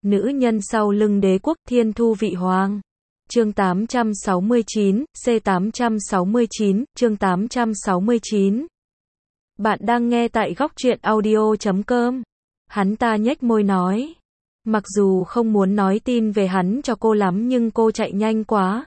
Nữ nhân sau lưng đế quốc thiên thu vị hoàng. Chương 869, C869, chương 869. Bạn đang nghe tại góc truyện audio.com. Hắn ta nhếch môi nói. Mặc dù không muốn nói tin về hắn cho cô lắm nhưng cô chạy nhanh quá.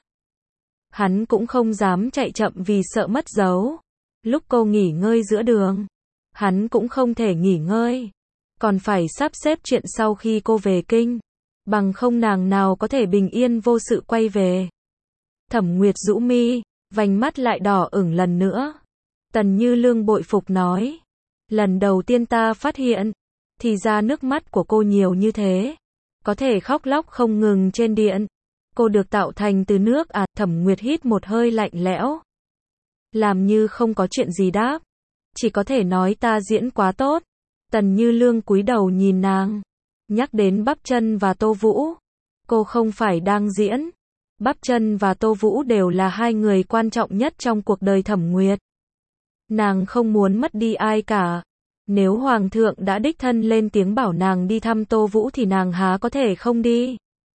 Hắn cũng không dám chạy chậm vì sợ mất dấu. Lúc cô nghỉ ngơi giữa đường, hắn cũng không thể nghỉ ngơi. Còn phải sắp xếp chuyện sau khi cô về kinh. Bằng không nàng nào có thể bình yên vô sự quay về. Thẩm Nguyệt rũ mi, vành mắt lại đỏ ửng lần nữa. Tần Như Lương bội phục nói. Lần đầu tiên ta phát hiện, thì ra nước mắt của cô nhiều như thế. Có thể khóc lóc không ngừng trên điện. Cô được tạo thành từ nước à? Thẩm Nguyệt hít một hơi lạnh lẽo. Làm như không có chuyện gì đáp. Chỉ có thể nói ta diễn quá tốt. Tần Như Lương cúi đầu nhìn nàng. Nhắc đến Bắp Chân và Tô Vũ. Cô không phải đang diễn. Bắp Chân và Tô Vũ đều là hai người quan trọng nhất trong cuộc đời Thẩm Nguyệt. Nàng không muốn mất đi ai cả. Nếu Hoàng thượng đã đích thân lên tiếng bảo nàng đi thăm Tô Vũ thì nàng há có thể không đi.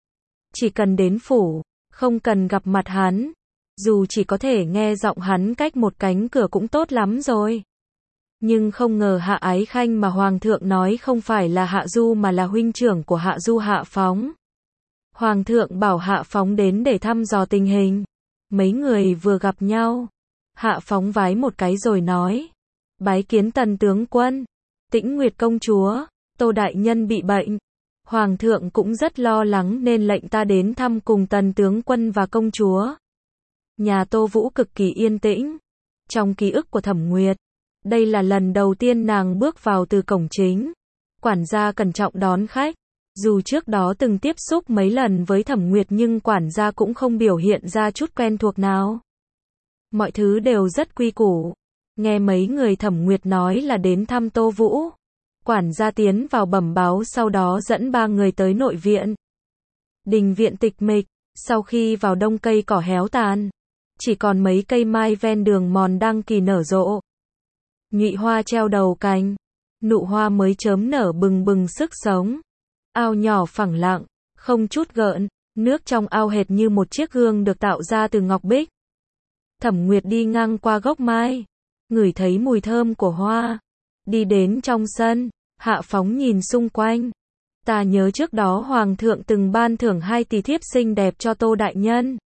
Chỉ cần đến phủ, không cần gặp mặt hắn. Dù chỉ có thể nghe giọng hắn cách một cánh cửa cũng tốt lắm rồi. Nhưng không ngờ Hạ Ái Khanh mà Hoàng thượng nói không phải là Hạ Du mà là huynh trưởng của Hạ Du Hạ Phóng. Hoàng thượng bảo Hạ Phóng đến để thăm dò tình hình. Mấy người vừa gặp nhau. Hạ Phóng vái một cái rồi nói. Bái kiến Tần tướng quân. Tĩnh Nguyệt công chúa. Tô đại nhân bị bệnh. Hoàng thượng cũng rất lo lắng nên lệnh ta đến thăm cùng Tần tướng quân và công chúa. Nhà Tô Vũ cực kỳ yên tĩnh. Trong ký ức của Thẩm Nguyệt, đây là lần đầu tiên nàng bước vào từ cổng chính. Quản gia cẩn trọng đón khách. Dù trước đó từng tiếp xúc mấy lần với Thẩm Nguyệt nhưng quản gia cũng không biểu hiện ra chút quen thuộc nào. Mọi thứ đều rất quy củ. Nghe mấy người Thẩm Nguyệt nói là đến thăm Tô Vũ. Quản gia tiến vào bẩm báo sau đó dẫn ba người tới nội viện. Đình viện tịch mịch, sau khi vào đông cây cỏ héo tàn. Chỉ còn mấy cây mai ven đường mòn đang kỳ nở rộ. Nhụy hoa treo đầu cành. Nụ hoa mới chớm nở bừng bừng sức sống. Ao nhỏ phẳng lặng, không chút gợn. Nước trong ao hệt như một chiếc gương được tạo ra từ ngọc bích. Thẩm Nguyệt đi ngang qua gốc mai. Ngửi thấy mùi thơm của hoa. Đi đến trong sân. Hạ Phóng nhìn xung quanh. Ta nhớ trước đó Hoàng thượng từng ban thưởng 2 tỷ thiếp xinh đẹp cho Tô đại nhân.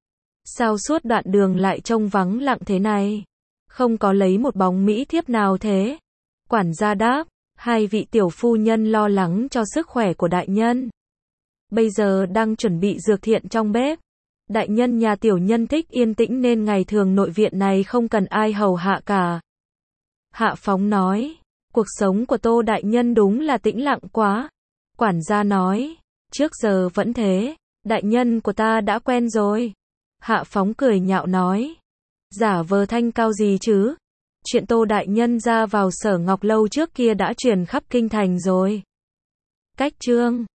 Sao suốt đoạn đường lại trông vắng lặng thế này? Không có lấy một bóng mỹ thiếp nào thế? Quản gia đáp, 2 vị tiểu phu nhân lo lắng cho sức khỏe của đại nhân. Bây giờ đang chuẩn bị dược thiện trong bếp. Đại nhân nhà tiểu nhân thích yên tĩnh nên ngày thường nội viện này không cần ai hầu hạ cả. Hạ Phóng nói, cuộc sống của Tô đại nhân đúng là tĩnh lặng quá. Quản gia nói, trước giờ vẫn thế, đại nhân của ta đã quen rồi. Hạ Phóng cười nhạo nói, giả vờ thanh cao gì chứ? Chuyện Tô đại nhân ra vào Sở Ngọc lâu trước kia đã truyền khắp kinh thành rồi. Cách chương